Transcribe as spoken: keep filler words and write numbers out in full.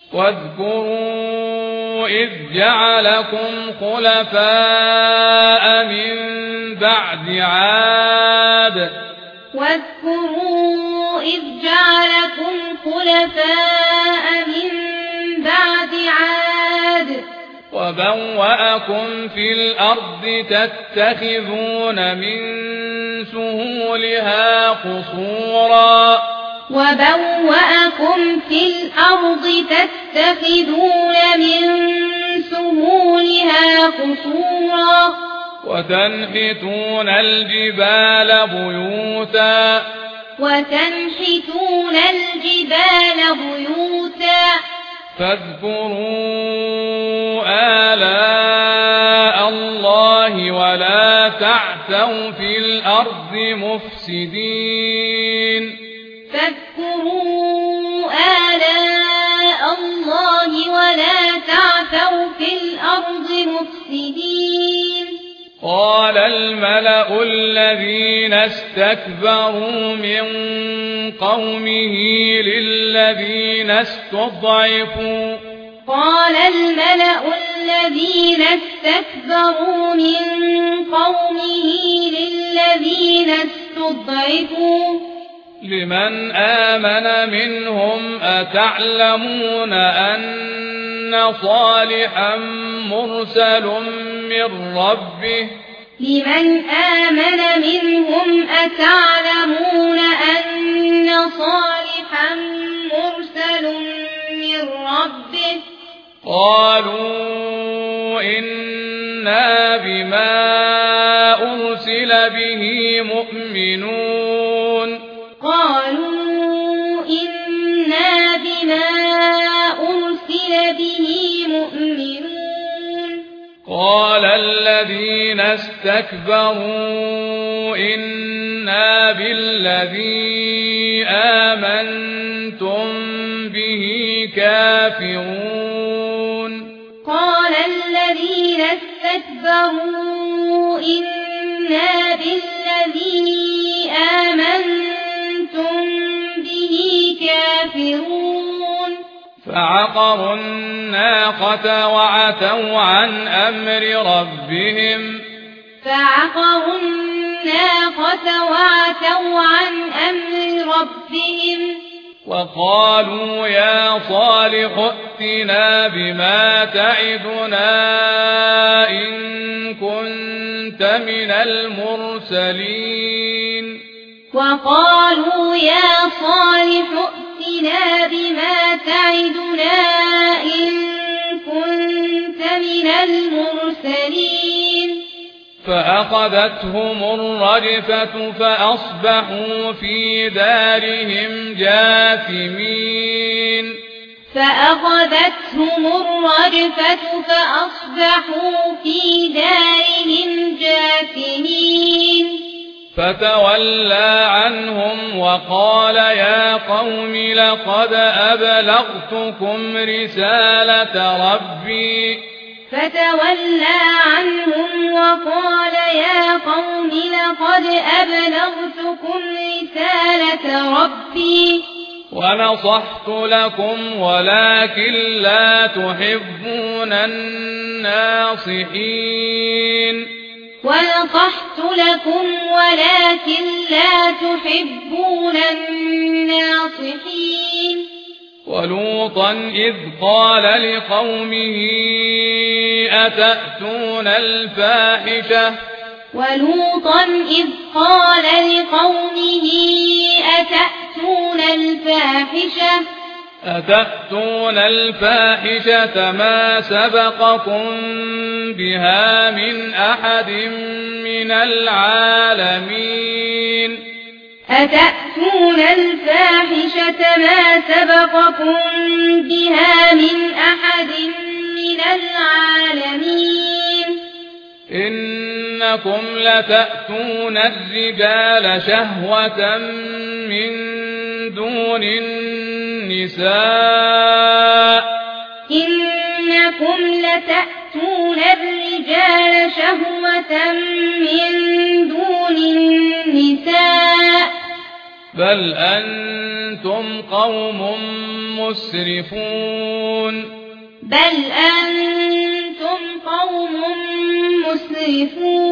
واذكروا إذ جعلكم خلفاء من بعد عاد واذكروا إذ جعلكم خلفاء من بعد عاد وبوأكم في الأرض تتخذون من سهولها قصورا وبوأكم في الأرض تتخذون من سهولها قصورا وتنحتون الجبال بيوتا وتنحتون الجبال بيوتا فاذكروا آلاء الله ولا تعثوا في الأرض مفسدين فاذكروا آلاء الله ولا تعثوا في الأرض مفسدين قال الملأ الذين استكبروا من قومه للذين استضعفوا قال الملأ الذين استكبروا من قومه للذين استضعفوا لمن آمن منهم أتعلمون أن صالحا مرسل من ربه لمن آمن منهم أتعلمون أن صالحا مرسل من ربه قالوا إنا بما أرسل به مؤمنون قالوا إنا بما أرسل به مؤمنون قال الذين استكبروا إنا بالذي آمنتم به كافرون قال الذين استكبروا إنا بالذي آمنتم به كافرون فعقروا الناقة وعتوا عن أمر ربهم فعقروا الناقة وعتوا عن أمر ربهم وقالوا يا صالح ائتنا بما تعدنا إن كنت من المرسلين وقالوا يا صالح ائتنا بما تعدنا إن كنت من المرسلين فأخذتهم الرجفة فأصبحوا في دارهم جاثمين فأخذتهم الرجفة فأصبحوا في دارهم جاثمين فتولى عنهم وقال يا قوم لقد أبلغتكم رسالة ربي فتولى عنهم وقال يا قوم لقد أبلغتكم رسالة ربي ونصحت لكم ولكن لا تحبون الناصحين ونصحت لكم ولكن لا تحبون الناصحين ولوطا إذ قال لقومه أتأتون الفاحشة ولوطا إذ قال لقومه أتأتون الفاحشة أتأتون الفاحشة ما سبقكم بها من أحد من العالمين أتأتون الفاحشة ما سبقكم بها من أحد من العالمين إنكم لتأتون الرجال شهوة من دون النساء إنكم لتأتون الرجال شهوة من دون النساء بل أنتم قوم مسرفون بل أنتم قوم مسرفون